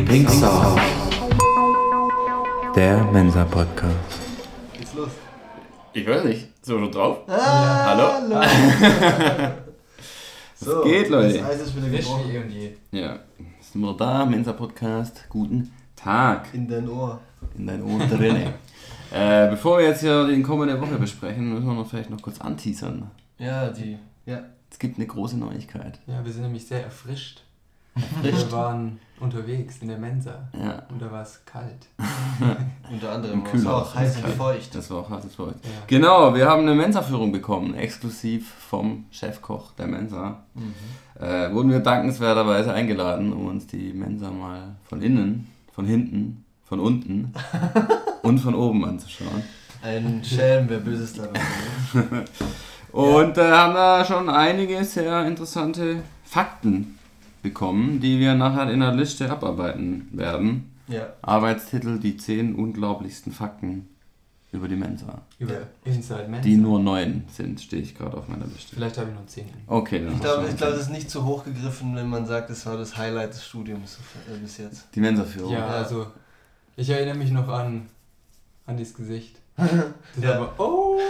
Pink Sauce. Der Mensa-Podcast. Geht's los? Ich weiß nicht. So schon drauf? Hallo? Was geht, Leute? Das Eis ist wieder gebrochen. Wie eh und je. Ja, sind wir da, Mensa-Podcast. Guten Tag. In dein Ohr. In dein Ohr drinne. Bevor wir jetzt hier die kommende Woche besprechen, müssen wir noch vielleicht noch kurz anteasern. Ja. Es gibt eine große Neuigkeit. Ja, wir sind nämlich sehr erfrischt. Wir waren unterwegs in der Mensa Ja. und da war es kalt. Unter anderem Im war es Kühlhaus. auch heiß und feucht. Das war auch hart für euch. Ja. Genau, wir haben eine Mensa-Führung bekommen, exklusiv vom Chefkoch der Mensa. Wurden wir dankenswerterweise eingeladen, um uns die Mensa mal von innen, von hinten, von unten und von oben anzuschauen. Ein Schelm, wer Böses daran hat. Und haben da schon einige sehr interessante Fakten bekommen, die wir nachher in der Liste abarbeiten werden. Ja. Arbeitstitel: Die 10 unglaublichsten Fakten über die Mensa. Über Ja. Inside Mensa. Die nur 9 sind, stehe ich gerade auf meiner Liste. Vielleicht habe ich noch 10. Okay, dann Ich hast du glaube, noch das ist nicht zu hoch gegriffen, wenn man sagt, es war das Highlight des Studiums bis jetzt. die Mensa-Führung. Ja, also ich erinnere mich noch an das Gesicht. Das Ja. war oh,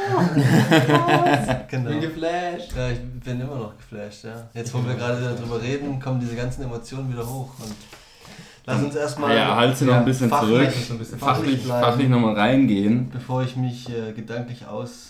Genau. bin geflasht. Ja, ich bin immer noch geflasht, ja. Jetzt, wo wir gerade darüber reden, kommen diese ganzen Emotionen wieder hoch. Und lass uns erstmal, Ja, halt sie noch ein bisschen fachlich- zurück. so ein bisschen fachlich bleiben. Fachlich nochmal reingehen. bevor ich mich gedanklich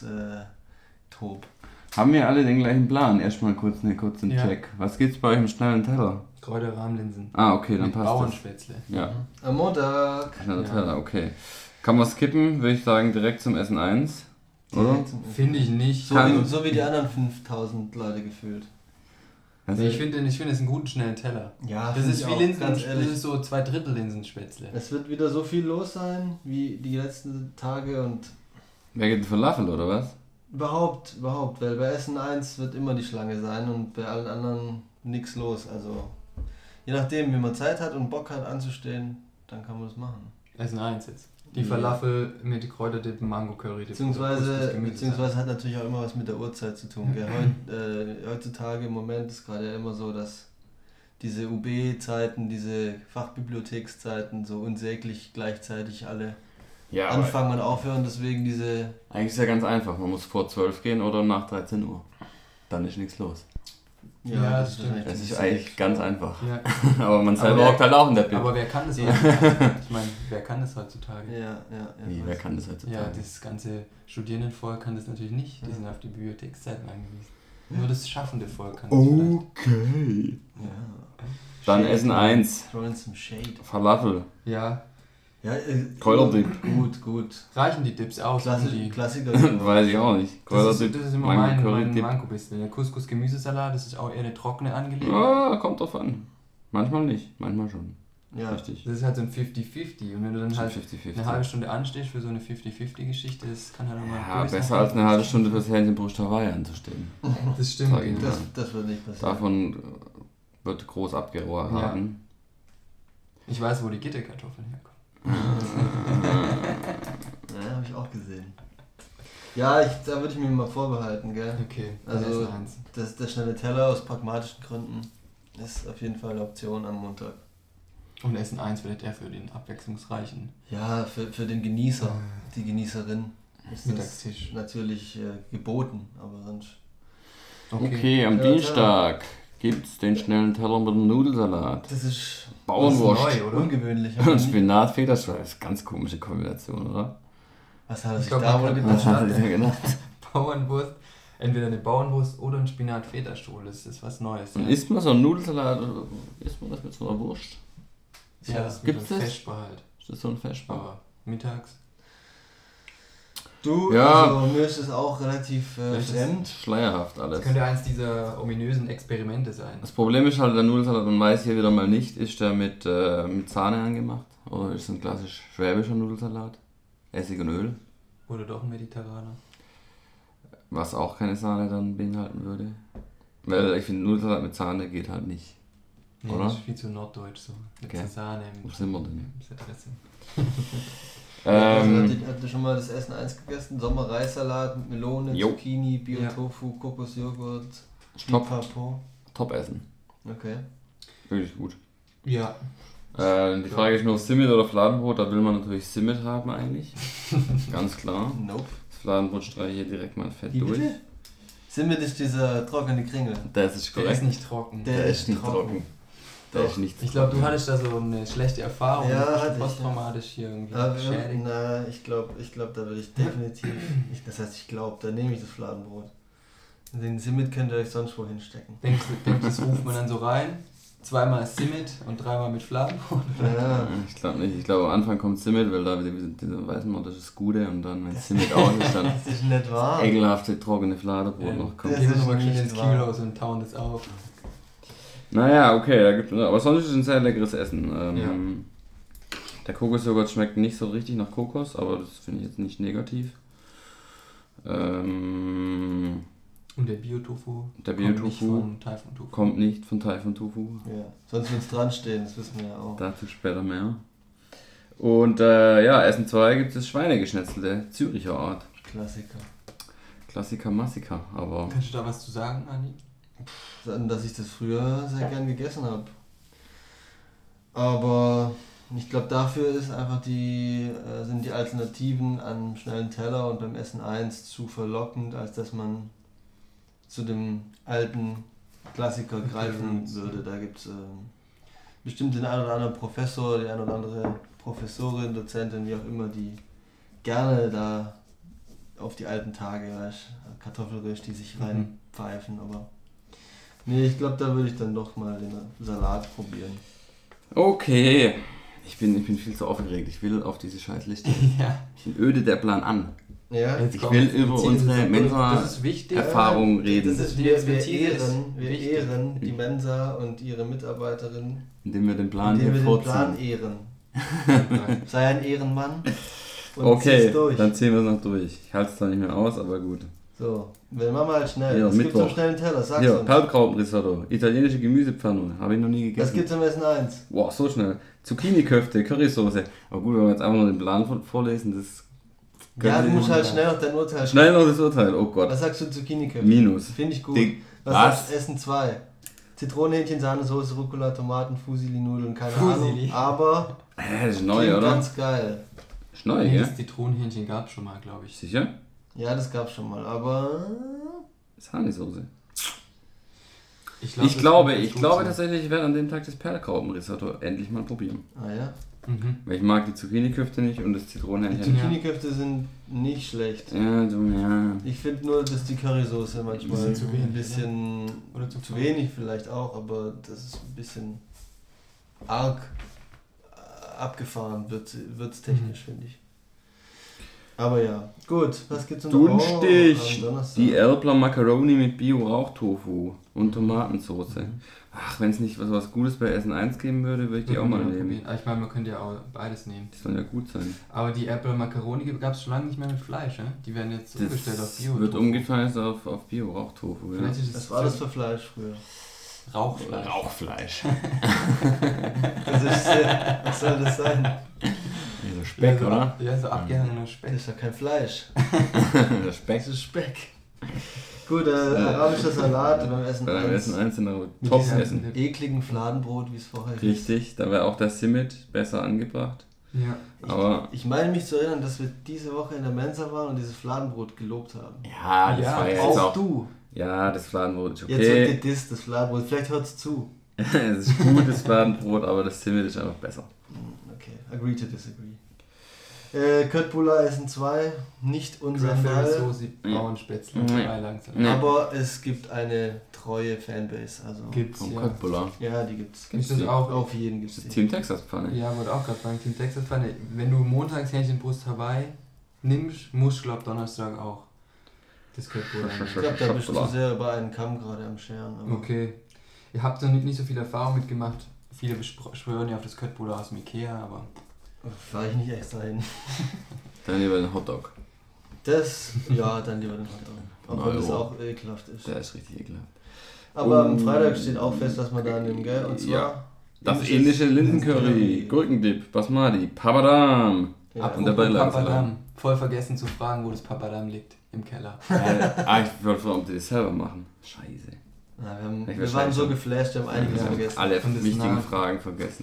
tob. Haben wir alle den gleichen Plan? Erstmal kurz einen kurzen Ja. Check. Was gibt's bei euch im schnellen Teller? Kräuterrahmlinsen. Ah, okay, dann Mit passt das. Bauernspätzle. Ja, Am Montag. schneller Ja. Teller, okay. Kann man skippen, würde ich sagen, direkt zum Essen 1. Oder? Finde ich nicht. So wie die anderen 5000 Leute gefühlt. Also Ich finde es einen guten, schnellen Teller. Ja, Das find ist ich wie auch, Linsen, ganz das ehrlich. ist so 2/3 Linsenspätzle. Es wird wieder so viel los sein wie die letzten Tage und wer geht denn Falafel oder was? überhaupt, weil bei Essen 1 wird immer die Schlange sein und bei allen anderen nichts los. Also je nachdem, wie man Zeit hat und Bock hat anzustehen, dann kann man das machen. Essen 1 jetzt. Die Ja. Falafel mit Kräuterdippen, Mango-Curry. Beziehungsweise hat natürlich auch immer was mit der Uhrzeit zu tun. Gell? Heutzutage im Moment ist gerade ja immer so, dass diese UB-Zeiten, diese Fachbibliothekszeiten so unsäglich gleichzeitig alle Ja, anfangen und aufhören. Deswegen diese... eigentlich ist ja ganz einfach. Man muss vor 12 gehen oder nach 13 Uhr. Dann ist nichts los. Ja, das stimmt. Das ist eigentlich ganz einfach. Ja. Aber man selber wer- hockt halt auch in der Bib. Aber wer kann das heutzutage? Ich meine, wer kann das heutzutage? Wie, wer kann das heutzutage? Ja, das ganze Studierendenvolk kann das natürlich nicht. Die sind auf die Bibliothekszeiten angewiesen. Nur das schaffende Volk kann das Okay. Ja. Dann Shade, Essen 1. Throwing some shade. Falafel. vielleicht. Ja, Ja, Kräuterdip. Gut. reichen die Dips aus? Die Klassiker. Weiß ich auch nicht. das ist immer mein Curry-Dip. Manko bisschen. Der Couscous-Gemüsesalat, das ist auch eher eine trockene Angelegenheit. Ah, kommt drauf an. Manchmal nicht, manchmal schon. Ja. Richtig. Das ist halt so ein 50-50. Und wenn du dann halt 50-50. eine halbe Stunde anstehst für so eine 50-50-Geschichte, das kann halt auch mal Ja, böse besser sein. als eine halbe Stunde fürs Hähnchenbrust Hawaii anzustehen. Das stimmt. Sag ich genau. mal. Das wird nicht passieren. Davon wird groß abgeraten. Ich weiß, wo die Gitterkartoffeln herkommen. Ja, habe ich auch gesehen. Ja, da würde ich mir mal vorbehalten, gell? Okay, dann Also, Essen 1. der schnelle Teller aus pragmatischen Gründen ist auf jeden Fall eine Option am Montag. Und Essen 1 vielleicht eher für den abwechslungsreichen Ja, für den Genießer, die Genießerin ist das Mittagstisch. natürlich geboten, aber sonst... Okay, am Ja, Dienstag gibt's den schnellen Teller mit dem Nudelsalat. Das ist Bauernwurst. neu, oder? ungewöhnlich. Und Spinat, Federschweif. Das ist eine ganz komische Kombination, oder? Was hat er Ich sich glaub, da man wohl kann- Was hat er gedacht? sich gedacht? Bauernwurst. Entweder eine Bauernwurst oder ein Spinat-Federstuhl. Das ist was Neues. Und isst man so einen Nudelsalat oder isst man das mit so einer Wurst? Ja, das ist Gibt's so ein das? Vesper halt. Ist das so ein Feschbar? Aber mittags. Du, Ja. also mir ist es auch relativ Vielleicht ist- fremd. Schleierhaft Das alles. könnte eins dieser ominösen Experimente sein. Das Problem ist halt, der Nudelsalat, man weiß hier wieder mal nicht, ist der mit Sahne angemacht oder ist es ein klassisch schwäbischer Nudelsalat? Essig und Öl, Oder doch ein Mediterraner. was auch keine Sahne dann beinhalten würde. Weil ich finde, Nudelsalat mit Sahne geht halt nicht. Nee, Oder? das ist viel zu norddeutsch so. Mit Okay. Sahne Wo im sind wir denn? Dressing. Habt ihr schon mal das Essen 1 gegessen? Sommerreissalat mit Melone, Jo. Zucchini, Ja. Bio-Tofu, Kokosjoghurt, Top. Pipapo. Top essen. Okay. Wirklich gut. Ja, Die Frage ist nur Simmet oder Fladenbrot, da will man natürlich Simmet haben eigentlich. Ganz klar. Nope. Das Fladenbrot streiche ich hier direkt mal fett Wie durch. bitte? Simmet ist dieser trockene Kringel. Das ist Der korrekt. ist nicht trocken. Der ist nicht trocken. Der Doch. ist nicht Ich glaube, du trocken. hattest da so eine schlechte Erfahrung. Ja, Du bist hatte ich, posttraumatisch hier irgendwie Aber beschädigt. na, ich glaube, da würde ich definitiv, das heißt, ich glaube, da nehme ich das Fladenbrot. Den Simmet könnt ihr euch sonst wo hinstecken. Denkst du, das ruft man dann so rein? Zweimal Simmet und dreimal mit Fladenbrot? Ja, Ich glaube nicht. Ich glaube, am Anfang kommt Simmet, weil da weiß man, das ist das Gute. Und dann, wenn Simmet aus ist, dann das ist nicht wahr. ekelhafte, trockene Fladenbrot noch kommt. Das Gehen wir ist nochmal schön nicht ins wahr. Kühlhaus und tauen das auf. Naja, okay, da gibt's, aber sonst ist es ein sehr leckeres Essen. Ja. Der Kokosjoghurt schmeckt nicht so richtig nach Kokos, aber das finde ich jetzt nicht negativ. Und der Bio-Tofu Der kommt nicht Bio-Tofu von Taifun Tofu. kommt nicht von Taifun Tofu. Ja, sonst wird es dran stehen, das wissen wir ja auch. Dazu später mehr. Und ja, Essen 2 gibt es das Schweinegeschnetzelte Züricher Art. Klassiker. Klassiker Massiker, aber Kannst du da was zu sagen, Andi? Dass ich das früher sehr gern gegessen habe. Aber ich glaube, dafür ist einfach sind die Alternativen an schnellen Teller und beim Essen 1 zu verlockend, als dass man zu dem alten Klassiker greifen würde. Da gibt es bestimmt den einen oder anderen Professor, die eine oder andere Professorin, Dozentin, wie auch immer, die gerne da auf die alten Tage, weißt, Kartoffelröst, die sich reinpfeifen, aber nee, ich glaube, da würde ich dann doch mal den Salat probieren. okay. Ich bin viel zu aufgeregt. Ich will auf diese Scheißliste. Ja. Ich bin öde der Plan an. Ja, Jetzt Ich kommt- will jetzt über ziehen unsere Sie- Das Mensa ist wichtig. Erfahrung reden, das ist, Die wir Expertise ist wichtig. ehren die Mensa und ihre Mitarbeiterin, indem wir den Plan indem hier wir den Plan vorziehen. ehren. Sei ein Ehrenmann und Okay, zieh's durch. dann ziehen wir es noch durch. Ich halte es zwar nicht mehr aus, aber gut. So, wir machen mal halt schnell. Ja, Was gibt's Mittwoch. am schnellen Teller? Sag's Hier, uns. Perlkrautenrisotto, italienische Gemüsepfanne, habe ich noch nie Was gegessen. gibt's am Essen 1? Boah, so schnell. Zucchini-Köfte, Currysoße. Aber gut, wenn wir jetzt einfach nur den Plan vorlesen, das... Ja, du musst können halt wir- schnell noch dein Urteil Schnell noch das Urteil, oh Gott. Was sagst du Zucchini-Köpfe? Minus. Finde ich gut. Dick. Was Was? sagst du Essen 2? Zitronenhähnchen, Sahnesoße, Rucola, Tomaten, Fusilli-Nudeln, keine Fusilli. Ahnung. Aber Das ist neu, klingt oder? ganz geil. Ist neu, Nee, gell? das Zitronenhähnchen gab es schon mal, glaube ich. Sicher? Ja, das gab's schon mal, aber Sahnesoße. Ich Ich das glaube wird ganz gut sein. tatsächlich, ich werde an dem Tag das Perlkrautenrisotto endlich mal probieren. ah ja. Weil ich mag die Zucchini-Köfte nicht und das Die Zitronenhähnchen. Zucchini-Köfte sind nicht schlecht. Ja, ja. Ich finde nur, dass die Currysoße manchmal Bisschen zu wenig, ein bisschen Oder zu wenig vielleicht auch, aber das ist ein bisschen arg abgefahren, würztechnisch, finde ich. Aber ja, gut, was gibt's noch? Dunstig! am Donnerstag. Die Erbler Macaroni mit Bio-Rauchtofu und Tomatensauce. Ach, wenn es nicht was Gutes bei Essen 1 geben würde, würde ich die auch mal nehmen. probieren. Aber ich meine, man könnte ja auch beides nehmen. Die sollen ja gut sein. Aber die Apple Macaroni gab es schon lange nicht mehr mit Fleisch, ne? Die werden jetzt umgestellt auf Das Bio. wird umgestellt auf Bio-Rauchtofu. Ja. Vielleicht ist es Was war das für Fleisch früher? Rauchfleisch. Rauchfleisch. Was soll das sein? Also Speck, ja, so, oder? Ja, so abgehangener Speck. Das ist ja kein Fleisch. Der Speck. Das ist Speck. Gut, arabischer Salat beim Essen Beim 1. Essen 1 sind aber Mit Top-Essen. diesem- Ekligen Fladenbrot, wie es vorher hieß. Richtig, da wäre auch der Simmet besser angebracht. Ja. Aber Ich meine mich zu erinnern, dass wir diese Woche in der Mensa waren und dieses Fladenbrot gelobt haben. ja, das Ja, war ja jetzt Auch auch. du. Ja, das Fladenbrot ist Jetzt wird okay. gedisst, das Fladenbrot. Vielleicht hört's zu. Es ist gut, das Fladenbrot, aber das Simmet ist einfach besser. Okay, agree to disagree. Köttbullar Essen 2, nicht unser Cranberry Fall. Soße, Bauernspätzle, Nee. Beilagensalat. Nee. Aber es gibt eine treue Fanbase. Also Gibt's Vom ja. Köttbullar. ja, die gibt's. Ist das auch? Auf jeden gibt's Das ist die. Team Texas Pfanne. Ja, wollte auch gerade sagen, Team Texas Pfanne. Wenn du montags Hähnchenbrust Hawaii nimmst, musst du, glaub Donnerstag auch das Köttbullar nehmen. Ich glaube, da bist du sehr über einen Kamm gerade am Scheren. Aber Okay. Ihr habt noch nicht so viel Erfahrung mitgemacht. Viele schwören ja auf das Köttbullar aus dem Ikea, aber fahre ich nicht extra hin. Dann lieber den Hotdog. Das, ja, dann lieber den Hotdog. Obwohl das Euro. auch ekelhaft ist. Der ist richtig ekelhaft. Aber am Freitag steht auch fest, dass man da nimmt, gell? Und zwar Ja. Das indisches indische Linsencurry, Linsencurry. Gurkendip, Basmati, Papadam. Ja. Und der apropos Beilagensalat. Papadam. Voll vergessen zu fragen, wo das Papadam liegt. Im Keller. Ich wollte fragen, ob die das selber machen. Scheiße. Ja, Ich wir waren wahrscheinlich so schon. geflasht, wir haben einiges Ja. vergessen. Alle Und das wichtigen Nahen. Fragen vergessen.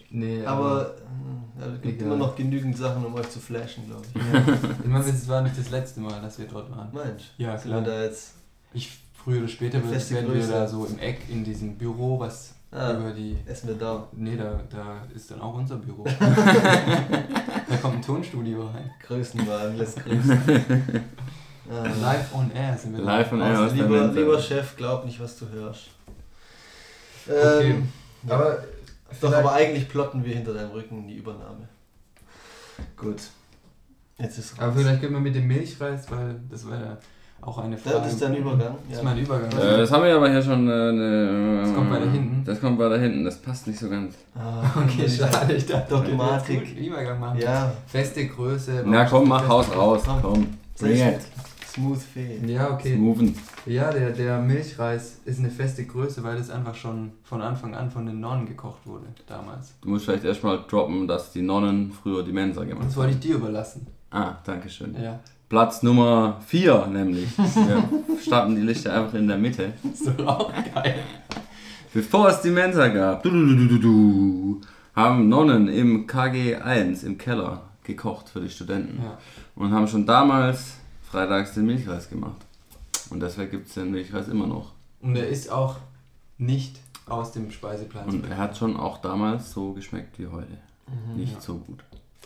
Nee, Aber es gibt egal. immer noch genügend Sachen, um euch zu flashen, glaube ich. Ja. Ich meine, es war nicht das letzte Mal, dass wir dort waren. Mensch, Ja, sind wir klar. da jetzt... Früher oder später Feste werden wir Größe. da so im Eck in diesem Büro, was über die... Essen wir da. Nee, da ist dann auch unser Büro. Da kommt ein Tonstudio rein. Größenwagen lässt grüßen. Live on air sind wir Live on air aus der lieber, Mensa. lieber Chef, glaub nicht, was du hörst. Okay. Ja. Aber Doch, aber eigentlich plotten wir hinter deinem Rücken die Übernahme. Gut. Jetzt ist Aber vielleicht können wir mit dem Milchreis, weil das war ja auch eine Frage. Das ist dein Übergang. Das ist mein Übergang. Das haben wir aber hier schon. Das kommt weiter hinten. Das kommt weiter hinten, das passt nicht so ganz. Okay, schade. Ich dachte, Dogmatik. wir jetzt Übergang machen. Ja, Feste Größe. Na komm, mach feste Haus raus. Komm. Komm, bring it. smooth fee. Ja, okay. Smoothen. Ja, der Milchreis ist eine feste Größe, weil es einfach schon von Anfang an von den Nonnen gekocht wurde, damals. Du musst vielleicht erstmal droppen, dass die Nonnen früher die Mensa gemacht Das wollte ich dir überlassen. Ah, danke schön. Ja. Platz Nummer 4 nämlich. Wir starten die Liste einfach in der Mitte. Ist doch auch geil. Bevor es die Mensa gab, haben Nonnen im KG1 im Keller gekocht für die Studenten. Ja. Und haben schon damals freitags den Milchreis gemacht. Und deswegen gibt es den Milchreis immer noch. Und er ist auch nicht aus dem Speiseplan. Und er hat schon auch damals so geschmeckt wie heute. Nicht Ja. so gut.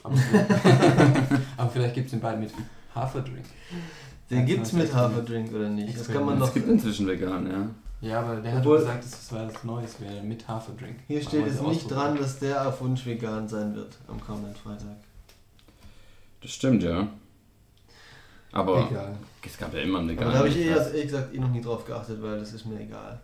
Aber vielleicht gibt es den bald mit Haferdrink. Den gibt's mit Haferdrink oder nicht? Das kann man Es doch. gibt inzwischen vegan, ja. Ja, aber der hat Obwohl- doch gesagt, dass das was Neues wäre mit Haferdrink. Hier steht Aber es das nicht ausprobieren. dran, dass der auf Wunsch vegan sein wird am kommenden Freitag. Das stimmt, ja. Aber Egal. es gab ja immer einen Aber veganen da habe ich Milchreis. ehrlich gesagt noch nie drauf geachtet, weil das ist mir egal.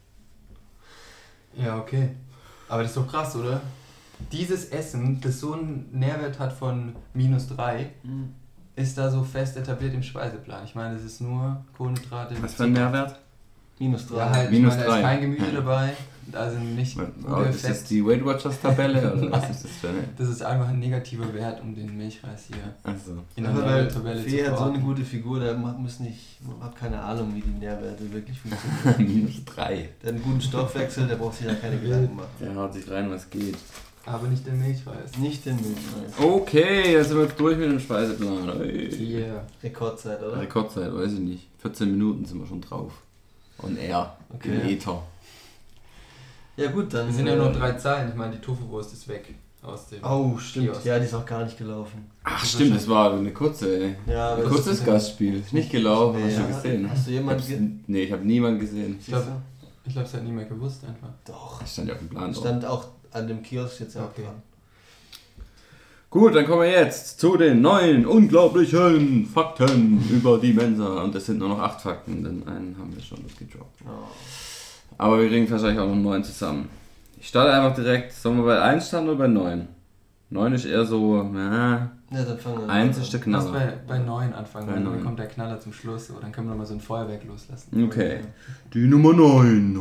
Ja, okay. Aber das ist doch krass, oder? Dieses Essen, das so einen Nährwert hat von -3, ist da so fest etabliert im Speiseplan. Ich meine, das ist nur Kohlenhydrate. Was für ein Mehrwert? -3. Ja, halt, Minus ich meine, da 3. ist kein Gemüse Ja. dabei, also nicht Oh, gute ist das Fett. die Weight Watchers Tabelle oder was ist das für eine? Das ist einfach ein negativer Wert, um den Milchreis hier Also, in der Aber weil Tabelle zu Fee hat so eine verorten. gute Figur, der muss nicht, hat keine Ahnung, wie die Nährwerte wirklich funktionieren. -3. Der hat einen guten Stoffwechsel, der braucht sich da keine Gedanken machen. Der haut sich rein, was geht. Aber nicht der Milchreis. Nicht den Milchreis. Okay, jetzt sind wir durch mit dem Speiseplan. Ey. Yeah. Rekordzeit, oder? Rekordzeit, weiß ich nicht. 14 Minuten sind wir schon drauf. On air. Okay. Im Ether. Ja gut, dann... Es sind ja nur 3 Zeilen. Ich meine, die Tofu-Wurst ist weg aus dem... Oh, stimmt. Kiosk. Ja, die ist auch gar nicht gelaufen. Ach stimmt, das war eine kurze, ey. Ja, Ein aber kurzes das ist- Gastspiel. Ist nicht gelaufen, Nee, hast du ja. gesehen? Hast du jemanden Nee, ich habe niemanden gesehen. Ich glaube, es hat niemand gewusst einfach. Doch. Das stand ja auf dem Plan. drauf. Stand auch an dem Kiosk jetzt auch Okay. dran. Gut, dann kommen wir jetzt zu den neuen unglaublichen Fakten über die Mensa. Und es sind nur noch 8 Fakten, denn einen haben wir schon gedroppt. Oh. Aber wir kriegen wahrscheinlich auch noch 9 zusammen. Ich starte einfach direkt. Sollen wir bei 1 starten oder bei 9? 9 ist eher so, Ja, dann fangen wir 1 an. ist der Lass Knaller. bei 9 anfangen, Bei weil 9. dann kommt der Knaller zum Schluss. So, dann können wir nochmal so ein Feuerwerk loslassen. Okay. Die Nummer 9.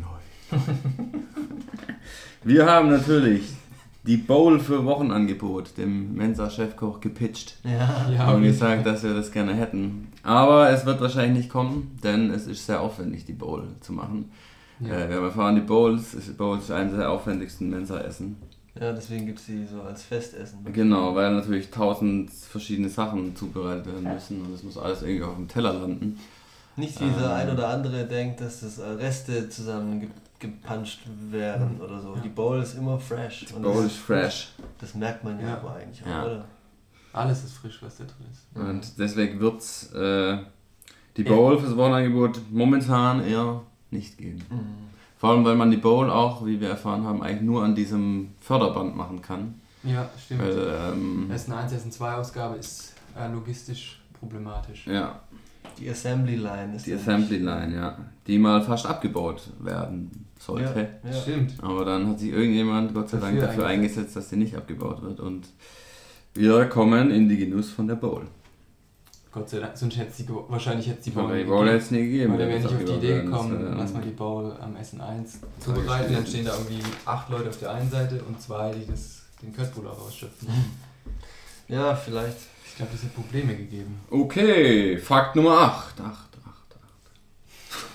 Wir haben natürlich die Bowl für Wochenangebot dem Mensa-Chefkoch gepitcht. Ja. Ja, Haben und gesagt, dass wir das gerne hätten. Aber es wird wahrscheinlich nicht kommen, denn es ist sehr aufwendig, die Bowl zu machen. ja. Wir haben erfahren, die Bowls ist eines der aufwendigsten Mensa-Essen. Ja, deswegen gibt es die so als Festessen. Genau, weil natürlich 1000 verschiedene Sachen zubereitet werden müssen und es muss alles irgendwie auf dem Teller landen. Nicht wie der ein oder andere denkt, dass das Reste zusammengepanscht wären oder so. Ja. Die Bowl ist immer fresh. Die Und Bowl das ist fresh. Das merkt man ja, Ja. aber eigentlich auch, Ja. oder? Alles ist frisch, was da drin ist. Und deswegen wird es die Bowl fürs Wochenangebot momentan eher nicht geben. Vor allem, weil man die Bowl auch, wie wir erfahren haben, eigentlich nur an diesem Förderband machen kann. Ja, stimmt. Weil, Essen 1, Essen 2 Ausgabe ist logistisch problematisch. ja, Die Assembly Line ist die dann Assembly nicht- Line, ja. Die mal fast abgebaut werden sollte. Ja, ja. Stimmt. Aber dann hat sich irgendjemand, Gott sei Dank, Dafür dafür eingesetzt, dass die nicht abgebaut wird. Und wir kommen in die Genuss von der Bowl. Gott sei Dank, sonst hätte wahrscheinlich jetzt die Bowl Aber die nicht Bowl hätte gegeben. es nie gegeben. Weil da wenn wäre das nicht auf die abgebaut Idee werden. Das gekommen, wäre- lass mal die Bowl am Essen 1 zubereiten. Dann stehen da irgendwie 8 Leute auf der einen Seite und 2, die den Köttbullar rausschöpfen. Ja, vielleicht. Ich glaube, das hat Probleme gegeben. Okay, Fakt Nummer 8.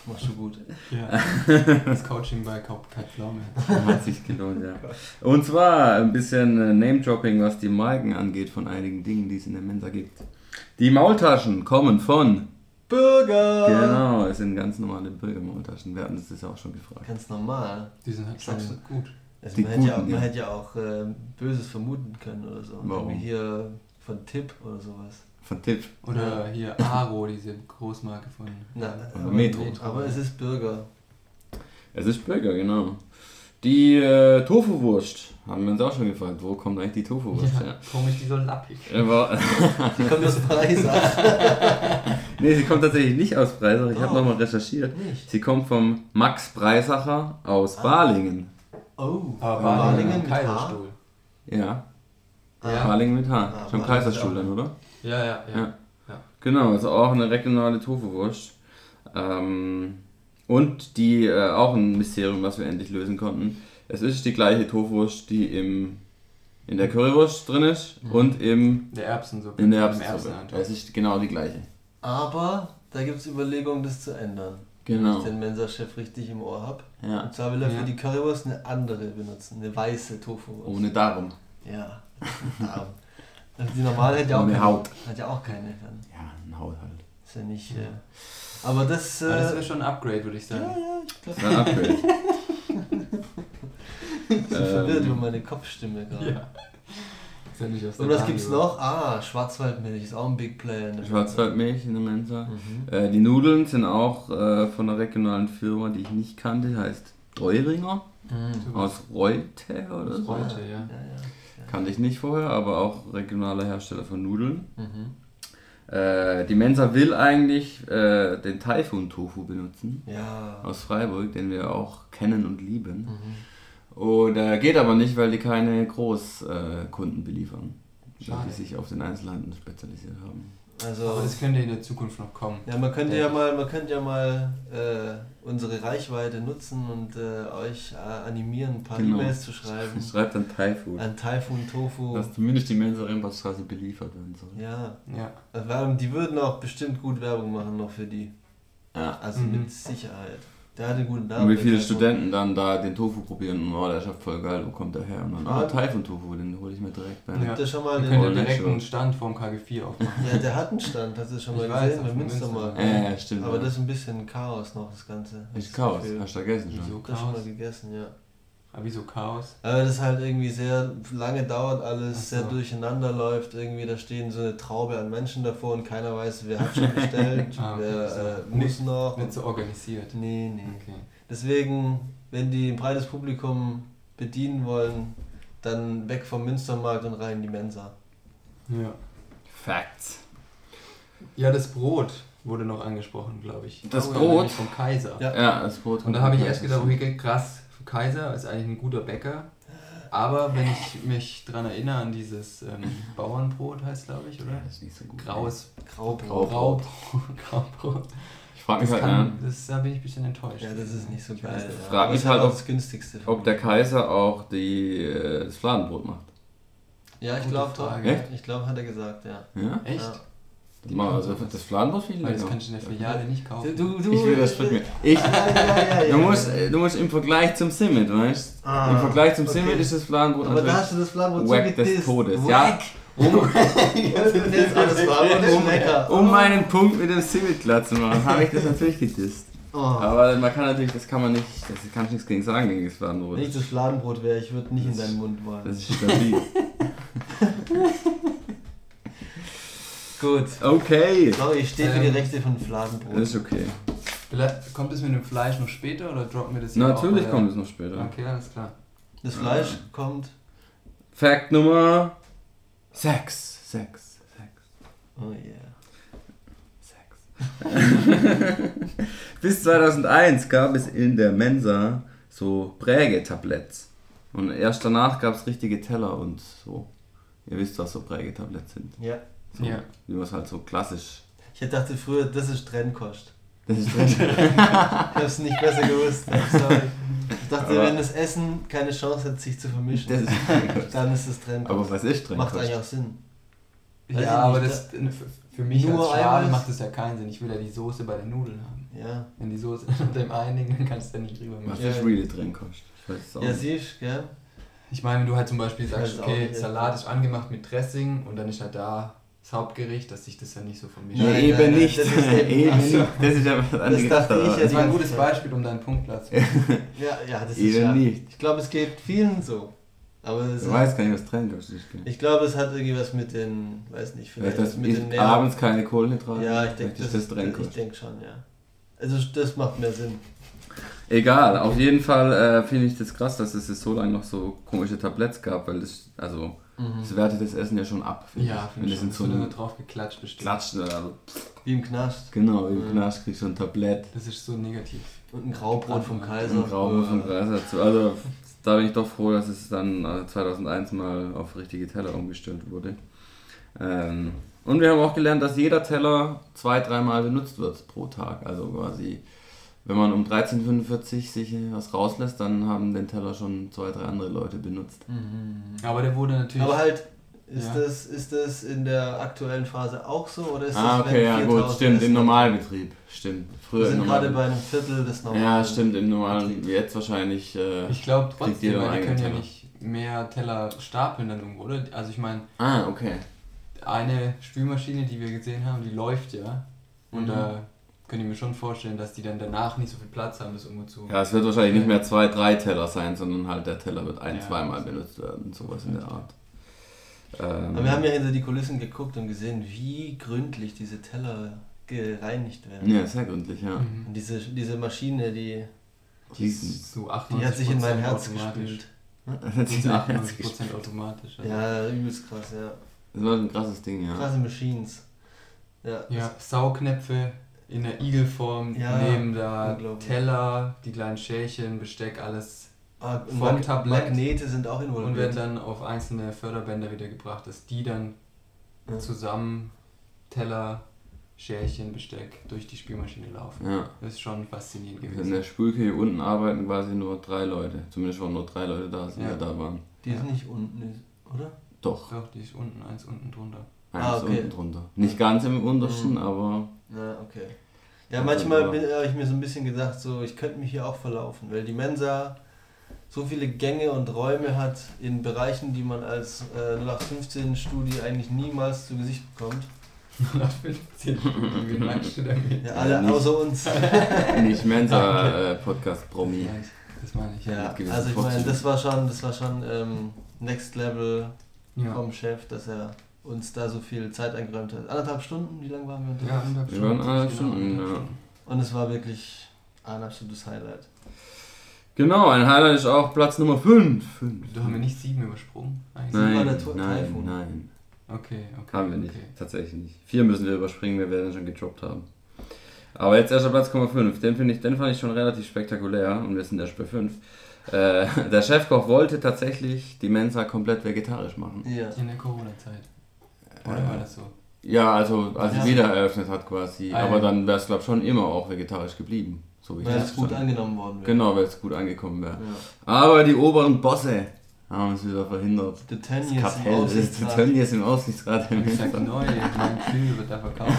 Machst du gut. Ja. Das Coaching bei Kai Pflaume. Hat sich gelohnt, ja. Und zwar ein bisschen Name-Dropping, was die Marken angeht von einigen Dingen, die es in der Mensa gibt. Die Maultaschen kommen von Burger! Genau, es sind ganz normale Burger-Maultaschen. Wir hatten das auch schon gefragt. Ganz normal. Die sind halt schon gut. Also Die man guten, hätte ja auch Böses vermuten können oder so. Warum? Irgendwie hier von Tipp oder sowas. Von Tipp. Oder hier Aro, diese Großmarke von Aber, Metro. Aber es ist Burger. Es ist Burger, genau. Die Tofu-Wurst, haben wir uns auch schon gefragt, wo kommt eigentlich die Tofu-Wurst her? Ja, komisch, die so lappig. Die kommt aus Breisach. Nee, sie kommt tatsächlich nicht aus Breisach, ich habe Oh. nochmal recherchiert. Nicht? Sie kommt vom Max Breisacher aus Balingen. Oh, Aber Balingen mit H? Kaiserstuhl. Ja, Ja. Balingen mit H. Ah, Schon Balingen Kaiserstuhl ist auch- dann, oder? Ja. Genau, also auch eine regionale Tofu-Wurst. Und die auch ein Mysterium, was wir endlich lösen konnten. Es ist die gleiche Tofu-Wurst, die in der Currywurst drin ist und Der Erbsensuppe. in der Im Erbsensuppe. Erbseneintopf. Es ist genau die gleiche. Aber da gibt es Überlegungen, das zu ändern. Genau. Wenn ich den Mensa-Chef richtig im Ohr habe. Ja. Und zwar will er Ja. für die Currywurst eine andere benutzen. Eine weiße Tofu-Wurst. Ohne Darm. Ja. Darm. Also die normale hat ja auch Ohne keine. Haut. Hat ja auch keine. Dann. Ja, ein Haut halt. Ist ja nicht. Aber das. Aber das wäre schon ein Upgrade, würde ich sagen. ich glaube. Das war ein Upgrade. Ich bin verwirrt über meine Kopfstimme gerade. Ja. Ist ja nicht aus der Und was Bahn gibt's geworfen. noch? Schwarzwaldmilch ist auch ein Big Player in der Schwarzwaldmilch in der Mensa. Mhm. Die Nudeln sind auch von einer regionalen Firma, die ich nicht kannte, heißt Deuringer Mhm. aus Reuter oder so. Heute, ja. Ja. Kannte ich nicht vorher, aber auch regionaler Hersteller von Nudeln. Mhm. Die Mensa will eigentlich den Taifun-Tofu benutzen Ja. aus Freiburg, den wir auch kennen und lieben. Mhm. Und geht aber nicht, weil die keine Großkunden beliefern, weil Schade. die sich auf den Einzelhandel spezialisiert haben. Also. Aber das könnte in der Zukunft noch kommen. Ja, man könnte ja mal unsere Reichweite nutzen und euch animieren, ein paar Genau. E-Mails zu schreiben. Schreibt dann Taifun. An Taifun Tofu. Dass zumindest die Mensa Rembartstraße beliefert werden soll. Ja. Ja. Die würden auch bestimmt gut Werbung machen noch für die. Ja. Also Mhm. mit Sicherheit. Der hat einen guten Namen. Und wie der viele Taifun. Studenten dann da den Tofu probieren und oh, der ist ja voll geil, wo kommt der her? Und dann, Taifun-Tofu, den hole ich mir direkt bei. Ja. Habt ihr schon mal Wir den. können ja Oh, direkt schon. einen Stand vom KG4 aufmachen. Ja, der hat einen Stand, hast du schon mal Ich weiß, gesehen? auf Beim dem Münstermarkt. Ja, stimmt. Aber ja. das ist ein bisschen Chaos noch, das Ganze. Hab ich Ist das Chaos, Gefühl. hast du vergessen Wieso schon. Das schon mal Chaos? gegessen, ja. Aber wieso Chaos? Aber das halt irgendwie sehr lange dauert alles, Ach so. sehr durcheinander läuft. Irgendwie, da stehen so eine Traube an Menschen davor und keiner weiß, wer hat schon bestellt, Ah, okay. wer So. muss noch. Nicht so organisiert. Nee. Okay. Deswegen, wenn die ein breites Publikum bedienen wollen, dann weg vom Münstermarkt und rein in die Mensa. Ja. Facts. Ja, das Brot wurde noch angesprochen, glaube ich. Das Oh, Brot? nämlich vom Kaiser. Ja. Ja, das Brot. Und da habe ich erst gedacht, okay, krass, Kaiser ist eigentlich ein guter Bäcker. Aber wenn ich mich dran erinnere an dieses Bauernbrot, heißt glaube ich, Ja, oder? das ist nicht so gut. Graues Graubrot. Graubrot. Ich frage mich Das halt, kann, da bin ich ein bisschen enttäuscht. Ja, das ist nicht so Ich geil. weiß Ja. nicht. Frag Aber mich es ist halt, auch ob- das günstigste. ob der Kaiser auch das Fladenbrot macht. Ja, ich Gute glaube doch. Frage. Echt? Ich glaube, hat er gesagt, ja. Ja? Echt? Ja. Also das Fladenbrot finde ich Weil das lecker. kannst du in der Filiale nicht kaufen. Du, Ich will das mit mir. Ich, ja. du musst im Vergleich zum Simmet, weißt du? Ah, Im Vergleich zum okay. Simmet ist das Fladenbrot Aber da hast du das Fladenbrot so wack des gedisst. Todes. Wack. Ja, Jetzt alles Fladenbrot ist lecker. um meinen Punkt mit dem Simmet klar zu machen, habe ich das natürlich gedisst. Oh. Aber man kann natürlich, das kann ich nichts gegen sagen gegen das Fladenbrot. Wenn ich das Fladenbrot wäre, ich würde nicht in deinen Mund wollen. Das ist stabil. Gut. Okay. Sorry, ich stehe für die Rechte von Fladenbrot. Das ist okay. Vielleicht kommt es mit dem Fleisch noch später oder droppen wir das hier Natürlich auch, kommt es noch später. Okay, alles klar. Das Fleisch kommt. Fact Nummer 6. Oh yeah. Bis 2001 gab es in der Mensa so Prägetabletts. Und erst danach gab es richtige Teller und so. Ihr wisst, was so Prägetabletts sind. Ja. So, Ja. Wie man es halt so klassisch. Ich dachte früher, das ist Trennkost. Das ist drin. Ich hab's nicht besser gewusst. Sorry. Ich dachte, Aber- wenn das Essen keine Chance hat, sich zu vermischen, Das ist Trennkost. dann ist es Trennkost. Aber was ist Macht Trennkost? eigentlich auch Sinn. Weiß ich Ja, aber nicht, das für mich nur als Schwabe Eiweiß- macht das ja keinen Sinn. Ich will ja die Soße bei den Nudeln haben. ja. Wenn die Soße unter dem einigen, dann kannst du da nicht drüber Was machen. ist really drin kostet. Ich weiß es auch Ja, nicht. siehst du, gell? Ich meine, wenn du halt zum Beispiel Ich sagst, weiß auch okay, nicht. Salat ist angemacht mit Dressing und dann ist halt da das Hauptgericht, dass sich das ja nicht so vermischt. Nee, Nein, eben nein, nicht. das ist eben nicht. Das ist ja was anderes. dachte ich Das war ein die gutes ganze Zeit. Beispiel, um deinen Punktplatz zu Ja, das ist Eben ja. nicht. Ich glaube, es geht vielen so. Aber es Ich weiß gar nicht, was drin kostet. ich glaube, es hat irgendwie was mit den, weiß nicht, Vielleicht vielleicht das mit ist den abends keine Kohlenhydrate. Ja, ich denke, Vielleicht ist das drin ich kostet. denke schon, ja. Also das macht mehr Sinn. Egal, auf jeden Fall finde ich das krass, dass es so lange noch so komische Tabletts gab, weil das, also, das wertet das Essen ja schon ab. Ja, ich. finde Wenn ich das schon. in so So einem drauf geklatscht bestimmt. Klatschen, Wie im Knast. genau, im Knast kriegst du ein Tablett. Das ist so negativ. Und ein Graubrot vom Kaiser. Ein Graubrot vom Kaiser dazu. Also, da bin ich doch froh, dass es dann 2001 mal auf richtige Teller umgestellt wurde. Und wir haben auch gelernt, dass jeder Teller 2-3 Mal benutzt wird pro Tag. Also quasi, wenn man um 13:45 Uhr sich was rauslässt, dann haben den Teller schon 2-3 andere Leute benutzt. Aber der wurde natürlich... Aber halt, ist, Ja. ist das in der aktuellen Phase auch so? Oder ist Ah, das, okay, ja gut, 4000 stimmt, im Essen- Normalbetrieb, stimmt. Wir Früher im sind gerade normalen. bei einem Viertel des normalen. Ja, stimmt, im normalen, jetzt wahrscheinlich. Ich glaube Kriegt trotzdem, jeder weil die einen können ja Teller. nicht mehr Teller stapeln dann irgendwo, oder? Also ich meine, Ah, okay. eine Spülmaschine, die wir gesehen haben, die läuft ja. Und da könnte ich mir schon vorstellen, dass die dann danach nicht so viel Platz haben, das irgendwo zu... Ja, es wird wahrscheinlich nicht mehr 2-3 Teller sein, sondern halt der Teller wird Ja, zweimal so. benutzt werden, sowas in der Art. Aber wir haben ja hinter die Kulissen geguckt und gesehen, wie gründlich diese Teller gereinigt werden. Ja, sehr gründlich, ja. Mhm. Und diese Maschine, die Die ist so 98% hat sich in mein Herz automatisch. gespült. Die ist 98% automatisch. Also. Ja, übelst krass, ja. Das war ein krasses Ding, ja. Krasse Machines. Ja. Ja, Saugknöpfe in der Igelform, Ja, neben da unglaublich. Teller, die kleinen Schälchen, Besteck, alles Ah, und vom Tablett. Magnete sind auch und involviert. werden dann auf einzelne Förderbänder wieder gebracht, dass die dann Ja. zusammen Teller, Schälchen, Besteck durch die Spülmaschine laufen. Ja. Das ist schon faszinierend In gewesen. der Spülküche unten arbeiten quasi nur 3 Leute. Zumindest waren nur 3 Leute da, als Ja. wir da waren. Die ist nicht unten, oder? Doch, Doch, die ist unten, eins unten drunter. eins okay. unten drunter. Nicht ganz im untersten, Mhm. aber Ja, okay. Ja, Also, manchmal aber- habe ich mir so ein bisschen gedacht, so ich könnte mich hier auch verlaufen, weil die Mensa so viele Gänge und Räume hat in Bereichen, die man als 0815-Studie eigentlich niemals zu Gesicht bekommt. Nach 15 Stunden, wie meinst du damit? Ja, alle nicht. außer uns. nicht Mensa-Podcast-Promi. Das meine ich. Ja, mit gewissen also ich meine, Vorzügen. das war schon Next Level Ja. vom Chef, dass er uns da so viel Zeit eingeräumt hat. 1,5 Stunden, wie lange waren wir unterwegs? Ja, 1,5 Wir waren 1,5 Stunden, Stunden, genau, ja. 1,5 Und es war wirklich ein absolutes Highlight. Genau, ein Highlight ist auch Platz Nummer 5. Du haben wir nicht 7 übersprungen? Eigentlich? war Nein, der nein, Taifun. nein. Okay, okay. Haben wir nicht. Okay. Tatsächlich nicht. 4 müssen wir überspringen, wir werden schon gedroppt haben. Aber jetzt erster Platz Nummer 5. Den fand ich schon relativ spektakulär und wir sind erst bei 5. Der Chefkoch wollte tatsächlich die Mensa komplett vegetarisch machen. Ja. In der Corona-Zeit. Oder war das so? Ja, also als Ja. sie wieder eröffnet hat quasi. Ah, Aber ja. dann wäre es glaube ich schon immer auch vegetarisch geblieben. So wie ich Weil das es gut verstanden angenommen worden wäre. Genau, weil es gut angekommen wäre. Ja. Aber die oberen Bosse haben es wieder verhindert. The Das Tönnies im Kartell, das Aussichtsrat. Tönnies im Aussichtsrat. Ich sag neu, mein Kühl wird da verkauft.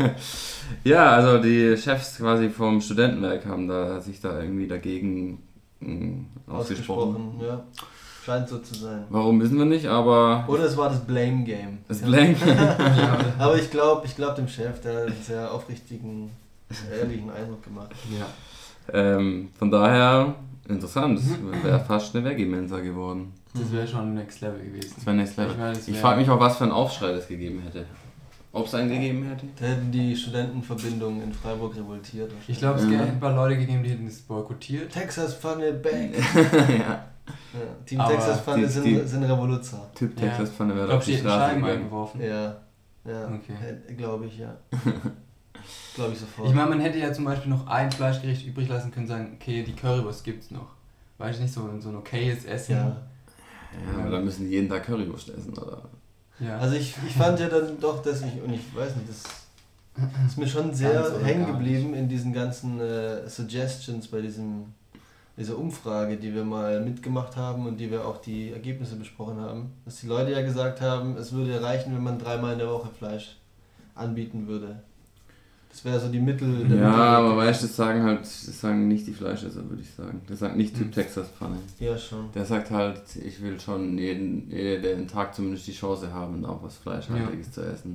Ja, also die Chefs quasi vom Studentenwerk haben sich da irgendwie dagegen ausgesprochen. Ja. Scheint so zu sein. Warum wissen wir nicht, aber Oder es war das Blame Game. das Blank. Ja, Aber ich glaube dem Chef, der hat einen sehr aufrichtigen, ehrlichen Eindruck gemacht. ja. Von daher interessant, es wäre fast eine Veggie-Mensa geworden. Das wäre schon Next Level gewesen. Das wäre next level. Ich meine, das Ich wär- frage mich auch, was für einen Aufschrei das gegeben hätte. Ob es einen gegeben hätte? Da hätten die Studentenverbindungen in Freiburg revoltiert. Ich glaube, es Ja. hätte ein paar Leute gegeben, die hätten es boykottiert. Texas Pfanne back. Ja, Ja, Team Aber Texas Pfanne die- sind Revoluzzer. Typ Ja. Texas Pfanne Ich wäre glaube, auf sie die hätten Straße Scheiben gegangen. eingeworfen. Ja. Ja. Okay. Glaube ich, ja. Glaube ich sofort. Ich meine, man hätte ja zum Beispiel noch ein Fleischgericht übrig lassen können, sagen, okay, die Currywurst gibt's noch. Weiß ich nicht, so ein okayes Essen. ja. Ja, aber dann müssen die jeden Tag Currywurst essen, oder? Ja. Also ich fand ja dann doch, dass und ich weiß nicht, das ist mir schon Ganz sehr oder hängen gar geblieben in diesen ganzen Suggestions bei dieser Umfrage, die wir mal mitgemacht haben und die wir auch die Ergebnisse besprochen haben, dass die Leute ja gesagt haben, es würde reichen, wenn man 3-mal in der Woche Fleisch anbieten würde. Das wäre so die Mittel... Ja, aber weißt du, das sagen nicht die Fleischesser, würde ich sagen. Das sagt nicht Typ Texas-Pfanne. Ja, schon. Der sagt halt, ich will schon jeden Tag zumindest die Chance haben, auch was Fleischhaltiges zu essen.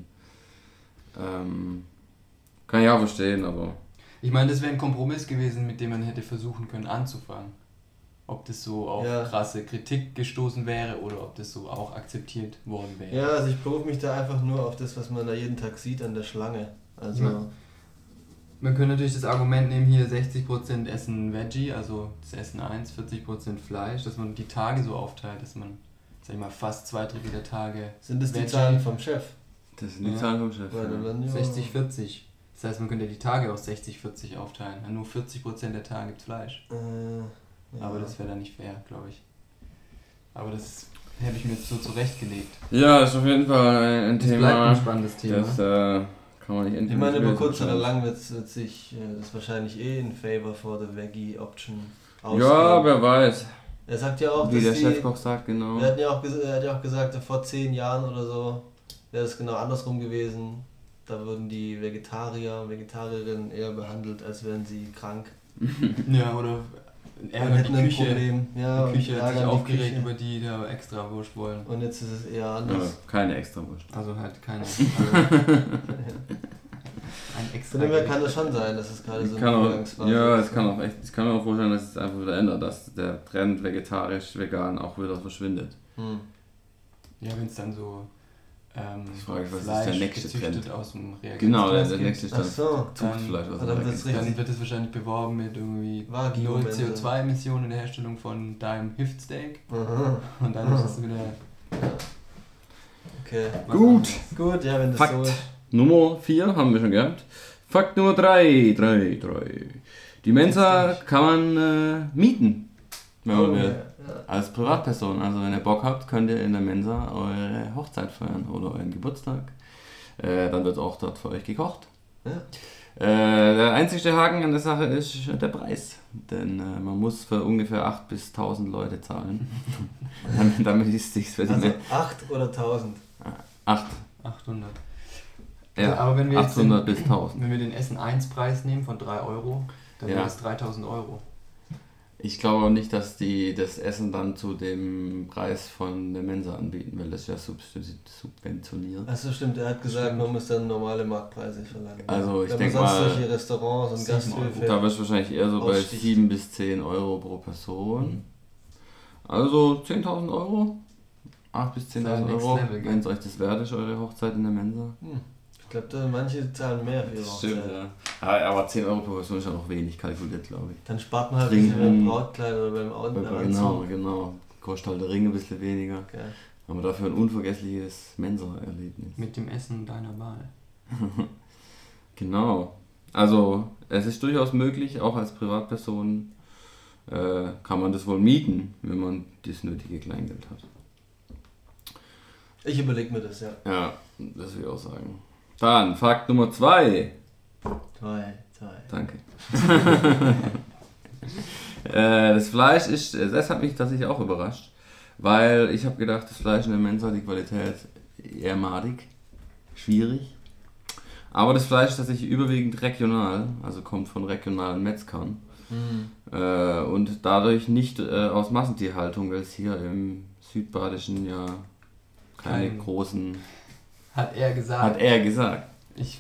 Kann ich auch verstehen, aber... Ich meine, das wäre ein Kompromiss gewesen, mit dem man hätte versuchen können anzufangen. Ob das so auf krasse Kritik gestoßen wäre oder ob das so auch akzeptiert worden wäre. Ja, also ich berufe mich da einfach nur auf das, was man da jeden Tag sieht an der Schlange. Also... Ja. Man könnte natürlich das Argument nehmen, hier 60% essen Veggie, also das Essen 1, 40% Fleisch, dass man die Tage so aufteilt, dass man, sag ich mal, fast 2/3 der Tage... Sind das die Zahlen vom Chef? Das sind die Zahlen vom Chef. Ja. 60-40. Das heißt, man könnte die Tage auch 60-40 aufteilen. Nur 40% der Tage gibt Fleisch. Ja. Aber das wäre dann nicht fair, glaube ich. Aber das habe ich mir jetzt so zurechtgelegt. Ja, ist auf jeden Fall ein Thema. Bleibt ein spannendes Thema. Das kann man nicht endlich. Ich meine, über kurz oder lang wird sich das wahrscheinlich in favor for the Veggie Option ausgehen. Ja, wer weiß. Er sagt ja auch, wie der Chefkoch sagt, genau. Er hat ja auch gesagt, vor 10 Jahren oder so wäre es genau andersrum gewesen. Da würden die Vegetarier und Vegetarierinnen eher behandelt, als wären sie krank. Ja, oder eher die Küche. Problem. Ja, die Küche hat sich aufgeregt, über die da extra Wurst wollen. Und jetzt ist es eher anders. Ja, keine extra Wurst. Also halt keine. Ein extra. Von dem her kann das schon sein, dass es gerade so eine Übergangsphase ist. Ja, es kann auch echt. Ich kann mir auch vorstellen, dass es einfach wieder ändert, dass der Trend vegetarisch-vegan auch wieder verschwindet. Ja, wenn es dann so. Ich frage mich, was ist der nächste Trend? Aus dem genau, der nächste Trend. Zuchtfleisch, dann wird es wahrscheinlich beworben mit irgendwie 0 CO2-Emissionen in der Herstellung von deinem Hüftsteak. Und dann ist es wieder... Okay. Gut, ja, wenn das Fakt so ist. Nummer 4 haben wir schon gehabt. Fakt Nummer 3. Die Mensa kann man mieten, wenn man will. Als Privatperson. Also wenn ihr Bock habt, könnt ihr in der Mensa eure Hochzeit feiern oder euren Geburtstag. Dann wird auch dort für euch gekocht. Ja. Der einzige Haken an der Sache ist der Preis. Denn man muss für ungefähr 8.000 bis 1.000 Leute zahlen. damit ist es nicht. Also 8 oder 1000? 800. Ja, aber wenn wir 800 bis 1000. Wenn wir den Essen-1-Preis nehmen von 3 Euro, dann wäre es 3.000 Euro. Ich glaube auch nicht, dass die das Essen dann zu dem Preis von der Mensa anbieten, weil das ja subventioniert. Achso, stimmt. Er hat gesagt, man muss dann normale Marktpreise verlangen. Also ich denke mal, solche Restaurants und Gasthöfe. Da wirst du wahrscheinlich eher so bei 7 bis 10 Euro pro Person. Also 10.000 Euro. 8 bis 10.000 Euro, wenn es euch das wert ist, eure Hochzeit in der Mensa. Ich glaube, manche zahlen mehr für ihre Hochzeit. Stimmt, ja. Aber 10 Euro pro Person ist ja noch wenig kalkuliert, glaube ich. Dann spart man halt ein bisschen beim Brautkleid oder beim Anzug. Genau. Kostet halt der Ring ein bisschen weniger. Okay. Aber dafür ein unvergessliches Mensa-Erlebnis. Mit dem Essen deiner Wahl. Genau. Also, es ist durchaus möglich, auch als Privatperson kann man das wohl mieten, wenn man das nötige Kleingeld hat. Ich überlege mir das, ja. Ja, das will ich auch sagen. Dann, Fakt Nummer 2. 2. Danke. Das Fleisch ist, das hat mich tatsächlich auch überrascht, weil ich habe gedacht, das Fleisch in der Mensa, die Qualität eher madig, schwierig. Aber das Fleisch ist tatsächlich überwiegend regional, also kommt von regionalen Metzgern. Und dadurch nicht aus Massentierhaltung, weil es hier im Südbadischen ja keine großen... Hat er gesagt. Hat er gesagt. Ich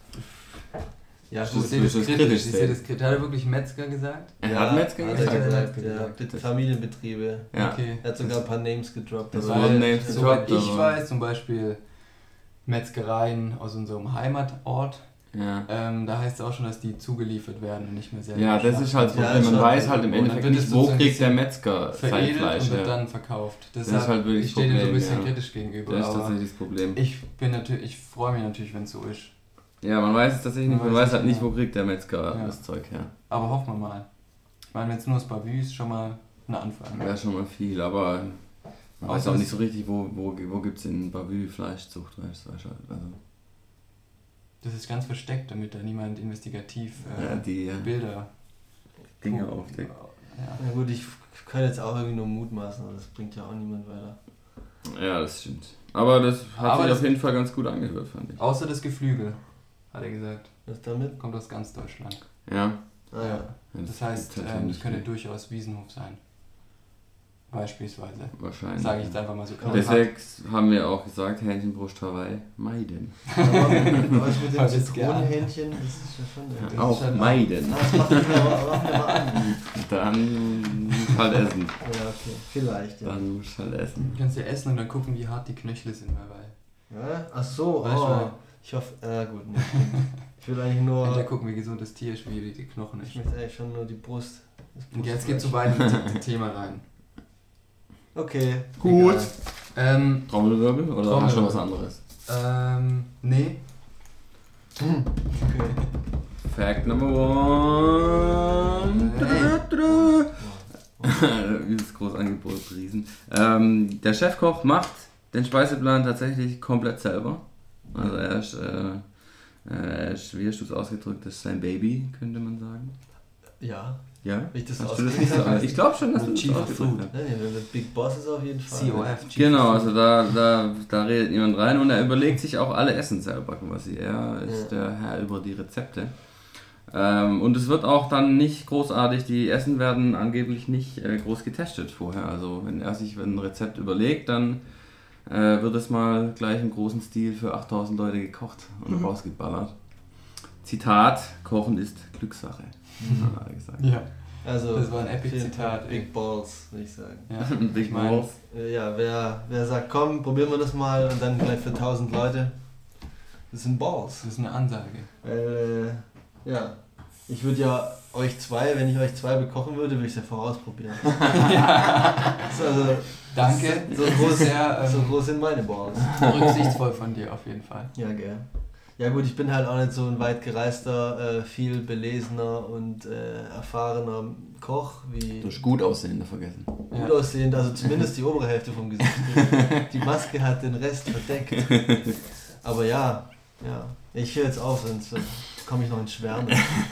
sehe das kritisch. Hat er wirklich Metzger gesagt? Er hat Metzger gesagt. Ja, Familienbetriebe. Ja. Okay. Er hat sogar ein paar Names gedroppt. Soweit ich weiß, zum Beispiel Metzgereien aus unserem Heimatort. Ja. Da heißt es auch schon, dass die zugeliefert werden und nicht mehr selber. Ja, das ist halt das Problem. Man weiß halt im Endeffekt nicht, wo kriegt der Metzger sein Fleisch und wird dann verkauft. Das ist halt wirklich ich stehe dem so ein bisschen kritisch gegenüber. Das ist tatsächlich das Problem. Ich freue mich natürlich, wenn es so ist. Ja, man weiß es tatsächlich nicht. Man weiß halt nicht, wo kriegt der Metzger das Zeug her. Aber hoffen wir mal. Ich meine, wenn es nur das Bavü ist, schon mal ein Anfang. Ja, schon mal viel, aber man weiß auch nicht so richtig, wo gibt es in Bavü Fleischzucht. Also das ist ganz versteckt, damit da niemand investigativ die Bilder Dinge aufdeckt. Ja gut, ich kann jetzt auch irgendwie nur mutmaßen, aber das bringt ja auch niemand weiter. Ja, das stimmt. Aber das hat sich auf jeden Fall ganz gut angehört, fand ich. Außer das Geflügel. hat er gesagt. Was damit? Kommt aus ganz Deutschland. Ja. Ah, ja. Das heißt, es könnte durchaus Wiesenhof sein. Beispielsweise. Wahrscheinlich. Sage ich jetzt einfach mal so. Deswegen haben wir auch gesagt, Hähnchenbrust Hawaii meiden. Aber was mit dem Zitronenhähnchen, das ist ja schon... Ja, auch halt meiden. Das macht mich aber an. Dann halt essen. Ja, okay. Vielleicht, ja. Dann musst du halt essen. Du kannst ja essen und dann gucken, wie hart die Knöchel sind dabei. Ja? Ach so, Weißt du, ich hoffe, gut. Nee. Ich will eigentlich nur... Ja, gucken, wie gesund das Tier ist, wie die Knochen ist. Ich möchte eigentlich schon nur die Brust. Und jetzt geht's zu beiden Thema rein. Okay. Gut. Trommelwirbel oder hast du schon was anderes? Nee. Okay. Fact number 1. Wie das große Angebot riesen. Der Chefkoch macht den Speiseplan tatsächlich komplett selber. Also er ist, wie hast du es ausgedrückt, das ist sein Baby, könnte man sagen. Ja. Ja? Ich glaube schon, dass du das Chief ausgedrückt hast. Nein, Big Boss ist auf jeden Fall. COF. Genau, also da redet jemand rein und er überlegt sich auch alle Essen selber quasi. Er ist der Herr über die Rezepte. Und es wird auch dann nicht großartig, die Essen werden angeblich nicht groß getestet vorher. Also wenn er sich ein Rezept überlegt, dann wird es mal gleich im großen Stil für 8000 Leute gekocht und rausgeballert. Zitat, Kochen ist Glückssache, hat er gesagt. Ja. Also, das war ein Epic-Zitat. Big Balls, würde ich sagen. Ja. Big Balls. Ja, wer sagt, komm, probieren wir das mal und dann gleich für 1000 Leute. Das sind Balls. Das ist eine Ansage. Ja. Ich würde ja euch zwei, wenn ich euch zwei bekochen würde ich es ja vorausprobieren. Also, danke. So groß sind meine Balls. Rücksichtsvoll von dir auf jeden Fall. Ja, gell. Ja gut, ich bin halt auch nicht so ein weit gereister, viel belesener und erfahrener Koch wie... Du hast gut aussehender vergessen. Gut aussehend, also zumindest die obere Hälfte vom Gesicht. Die Maske hat den Rest verdeckt. Aber ja, ich höre jetzt auf, sonst komme ich noch ins Schwärmen.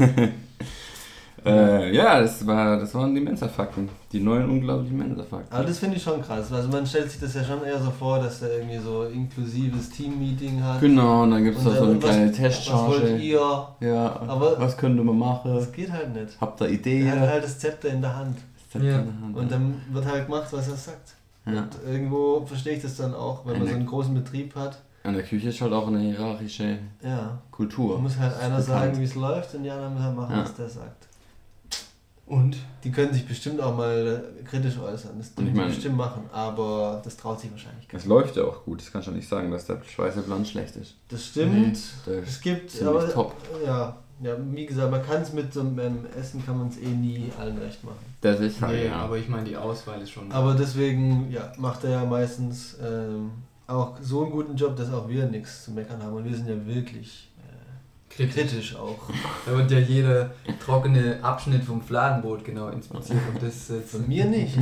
Das waren die Mensa-Fakten. Die neuen unglaublichen Mensa-Fakten. Aber das finde ich schon krass. Also man stellt sich das ja schon eher so vor, dass er irgendwie so inklusives Team-Meeting hat. Genau, und dann gibt es da so eine kleine Testcharge. Was wollt ihr? Ja, aber was könnte man machen? Das geht halt nicht. Habt ihr Ideen? Er hat halt das Zepter in der Hand. Und dann wird halt gemacht, was er sagt. Ja. Und irgendwo verstehe ich das dann auch, wenn man so einen großen Betrieb hat. An der Küche ist halt auch eine hierarchische Kultur. Da muss halt einer sagen, wie es läuft und die anderen müssen halt machen, was der sagt. Und? Die können sich bestimmt auch mal kritisch äußern, das können die bestimmt machen, aber das traut sich wahrscheinlich keiner. Es läuft ja auch gut, das kannst du nicht sagen, dass der Speiseplan schlecht ist. Das stimmt, es gibt, aber top. Ja, wie gesagt, man kann es mit so einem Essen, kann man es nie allen recht machen. Das ist halt, aber ich meine, die Auswahl ist schon... Aber deswegen, macht er ja meistens auch so einen guten Job, dass auch wir nichts zu meckern haben und wir sind ja wirklich... Kritisch auch. Da wird ja jeder trockene Abschnitt vom Fladenbrot genau inspiziert. Und das von mir nicht.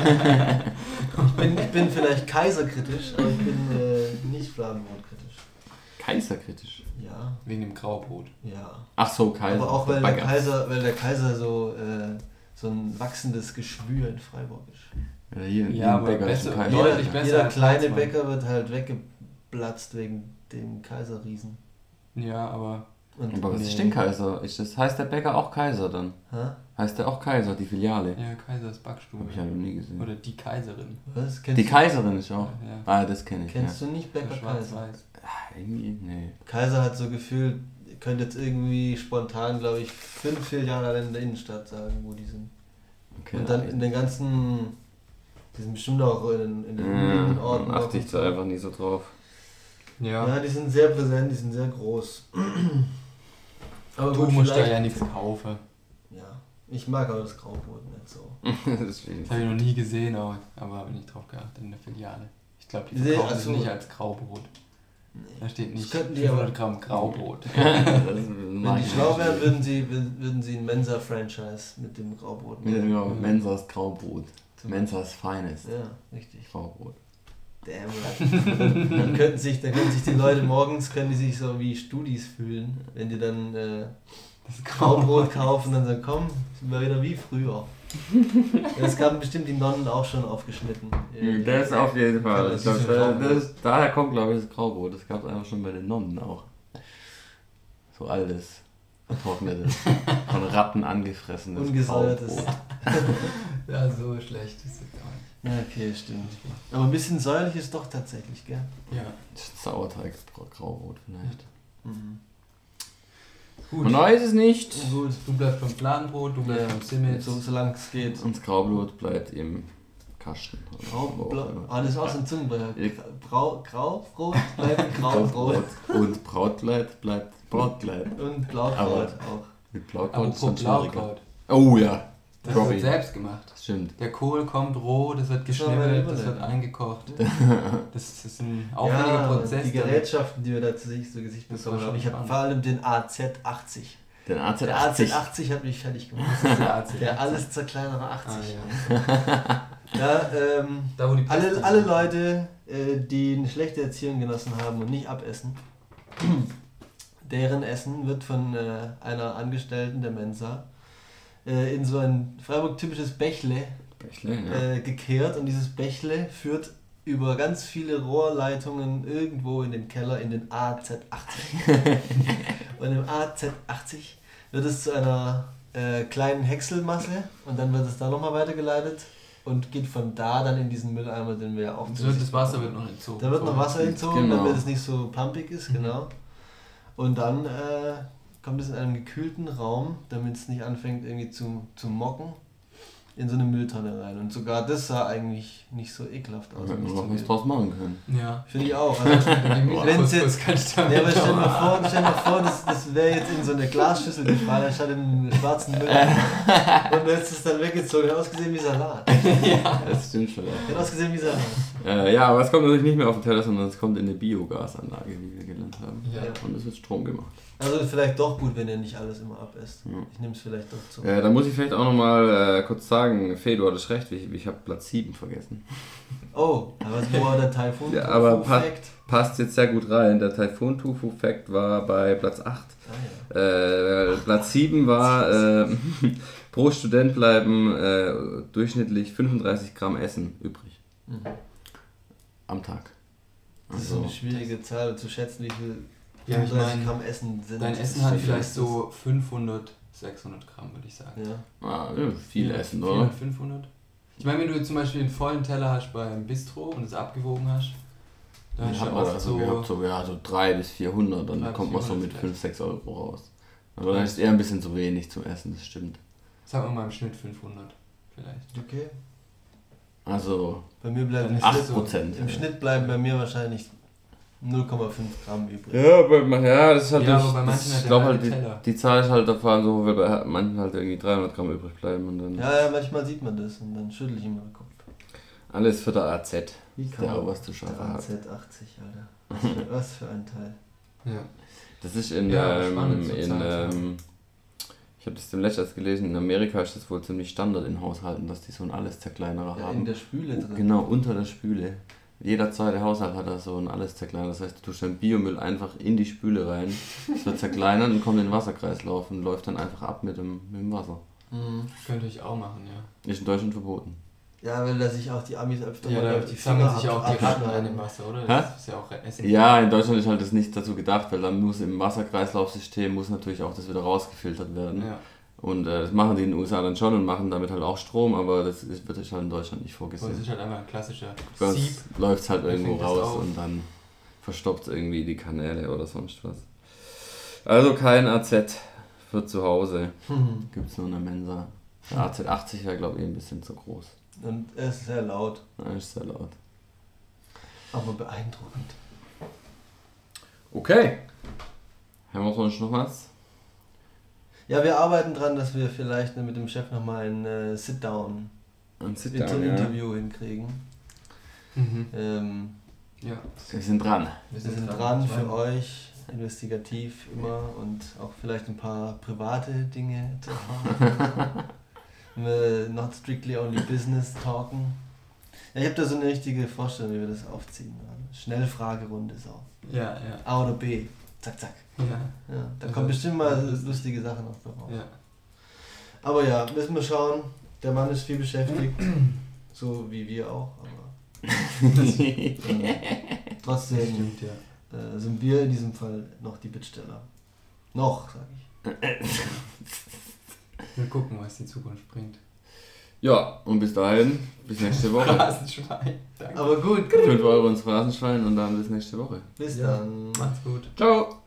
ich bin vielleicht kaiserkritisch, aber ich bin nicht Fladenbrotkritisch. Kaiserkritisch? Ja. Wegen dem Graubrot? Ja. Ach so, Kaiser. Aber auch weil der Kaiser so ein wachsendes Geschwür in Freiburg ist. Aber deutlich besser. Jeder kleine Bäcker wird halt weggeplatzt wegen dem Kaiserriesen. Ja, aber was ist denn Kaiser? Heißt der Bäcker auch Kaiser dann? Heißt der auch Kaiser, die Filiale? Ja, Kaiser ist Backstube. Hab ich ja noch nie gesehen. Oder die Kaiserin. Was? Die Kaiserin ist auch? Ja. Das kenne ich. Kennst du nicht Bäcker Kaiser? Irgendwie, nee. Kaiser hat so gefühlt, ihr könnt jetzt irgendwie spontan, glaube ich, 5 Filialen in der Innenstadt sagen, wo die sind. Okay, und dann in den ganzen, die sind bestimmt auch in den Orten. Achte ich da einfach nie so drauf. Ja, die sind sehr präsent, die sind sehr groß. Aber du musst da ja nichts kaufen. Ja, ich mag aber das Graubrot nicht so. Das habe ich noch nie gesehen, aber habe ich nicht drauf geachtet in der Filiale. Ich glaube, die verkaufen es nicht als Graubrot. Nee. Da steht nicht 500 Gramm Graubrot. Wenn die schlau wären, würden sie ein Mensa-Franchise mit dem Graubrot machen. Ja, Mensas Graubrot. Mensas Feines. Ja, richtig. Graubrot. Damn. Dann können sich die Leute morgens sich so wie Studis fühlen, wenn die dann das Graubrot kaufen und dann sagen, komm, sind wir wieder wie früher. Das haben bestimmt die Nonnen auch schon aufgeschnitten. Das auf jeden Fall. Daher kommt, glaube ich, das Graubrot. Das gab es einfach schon bei den Nonnen auch. So altes, vertrocknetes, von Ratten angefressenes ungesäuertes. Ja, so schlecht ist es gar nicht. Ja, okay, stimmt. Aber ein bisschen säuerlich ist doch tatsächlich, gell? Ja. Sauerteig, Graubrot vielleicht. Mhm. Gut. Man weiß es nicht. Gut. Du bleibst beim Fladenbrot, du bleibst beim Simmels. Solange es geht. Und das Graubrot bleibt im Kasten. Das ist auch so ein Zungenbrecher. Graubrot bleibt Graubrot. Und Brautkleid bleibt Brautkleid. Und Blaukraut auch. Mit Blaukraut ist Apropos dann schwieriger. Blaukraut. Oh ja. Das wird selbst gemacht. Stimmt. Der Kohl kommt roh, das wird geschnibbelt, das wird eingekocht. Das ist ein aufwendiger Prozess. Die Gerätschaften, die wir da zu Gesicht bekommen haben. Ich habe vor allem den AZ80. Den AZ80. Der AZ80 hat mich fertig gemacht. Der alles zerkleinere 80. Da, wo die alle Leute, die eine schlechte Erziehung genossen haben und nicht abessen, deren Essen wird von einer Angestellten der Mensa in so ein Freiburg-typisches Bächle gekehrt, und dieses Bächle führt über ganz viele Rohrleitungen irgendwo in den Keller in den AZ80. Und im AZ80 wird es zu einer kleinen Häckselmasse, und dann wird es da nochmal weitergeleitet und geht von da dann in diesen Mülleimer, den wir ja auch... Das Wasser wird noch entzogen. Da wird noch Wasser entzogen, genau, damit es nicht so pumpig ist, genau. Und dann kommt es in einen gekühlten Raum, damit es nicht anfängt irgendwie zu mocken, in so eine Mülltonne rein. Und sogar das sah eigentlich nicht so ekelhaft aus. Hätten wir noch was draus machen können. Ja. Finde ich auch. Also, wenn es jetzt... Ja, aber stell dir mal vor, das wäre jetzt in so eine Glasschüssel gefallen, statt in einen schwarzen Müll. Und du hättest es dann weggezogen, hat ausgesehen wie Salat. Ja, das stimmt schon. Hat ausgesehen wie Salat. Ja, aber es kommt natürlich nicht mehr auf den Teller, sondern es kommt in eine Biogasanlage, wie wir gelernt haben. Ja. Und es wird Strom gemacht. Also vielleicht doch gut, wenn ihr nicht alles immer abesst. Ja. Ich nehme es vielleicht doch zu. Da muss ich vielleicht auch nochmal kurz sagen, Fee, du hattest recht, ich habe Platz 7 vergessen. Oh, aber wo war der Taifun? Ja, aber passt jetzt sehr gut rein. Der Taifun Tofu Fact war bei Platz 8. Ah, ja. Platz 7 war pro Student bleiben durchschnittlich 35 Gramm Essen übrig. Mhm. Am Tag. Das ist eine schwierige Zahl zu schätzen, wie viel 35 Gramm Essen sind. Dein Essen hat vielleicht so 500, 600 Gramm, würde ich sagen. Ja. Viel Essen, 400, oder? 500. Ich meine, wenn du zum Beispiel einen vollen Teller hast beim Bistro und es abgewogen hast, dann hast du oft so 300 bis 400, dann kommt man so mit 5, 6 Euro raus. Aber dann ist eher ein bisschen zu wenig zum Essen, das stimmt. Sagen wir mal im Schnitt 500 vielleicht. Okay. Also bei mir bleiben 8%. Im Schnitt bleiben bei mir wahrscheinlich 0,5 Gramm übrig. Ja, das ist halt aber bei manchen ich glaube halt, die Zahl ist halt da vor allem so, weil bei manchen halt irgendwie 300 Gramm übrig bleiben. Und dann ja, manchmal sieht man das und dann schüttel ich immer den Kopf. Alles für der AZ. Wie kann der auch was zu schaffen hat. AZ 80, Alter. Was für ein Teil. Ja. Das ist ich habe das dem letztens gelesen, in Amerika ist das wohl ziemlich Standard in Haushalten, dass die so ein alles zerkleinerer haben. In der Spüle drin. Genau, unter der Spüle. Jeder zweite Haushalt hat da so ein alles zerkleinert. Das heißt, du tust deinen Biomüll einfach in die Spüle rein, es wird zerkleinert und kommt in den Wasserkreislauf und läuft dann einfach ab mit dem Wasser. Mhm. Könnte ich auch machen, ja. Ist in Deutschland verboten. Ja, weil da sich auch die Amis öfter mal auf die Finger sich auch die Ratten rein im Wasser, oder? Das ist ja auch Essen. Ja, in Deutschland ist halt das nicht dazu gedacht, weil dann muss im Wasserkreislaufsystem muss natürlich auch das wieder rausgefiltert werden. Ja. Und das machen die in den USA dann schon und machen damit halt auch Strom, aber das wird halt in Deutschland nicht vorgesehen. Das ist halt einfach ein klassischer Sieb. Läuft es halt irgendwo raus und dann verstopft irgendwie die Kanäle oder sonst was. Also kein AZ für zu Hause. Gibt es nur eine Mensa. Der AZ 80 wäre glaube ich ein bisschen zu groß. Und er ist sehr laut. Ja, ist sehr laut. Aber beeindruckend. Okay. Haben wir sonst noch was? Ja, wir arbeiten dran, dass wir vielleicht mit dem Chef nochmal ein Sit-Down-Interview hinkriegen. Mhm. Ja. Wir sind dran. Wir sind dran für euch, investigativ immer und auch vielleicht ein paar private Dinge zu erfahren. Not strictly only business talken. Ja, ich habe da so eine richtige Vorstellung, wie wir das aufziehen. Schnellfragerunde ist auch. Ja. A oder B. Zack, zack. Ja, da kommen bestimmt mal lustige Sachen noch drauf. Ja. Aber ja, müssen wir schauen. Der Mann ist viel beschäftigt. So wie wir auch. Aber trotzdem stimmt, sind wir in diesem Fall noch die Bittsteller. Noch, sag ich. Wir gucken, was die Zukunft bringt. Ja, und bis dahin, bis nächste Woche. Phrasenschwein. Danke. Aber gut. 5 € ins Phrasenschwein und dann bis nächste Woche. Bis dann. Macht's gut. Ciao.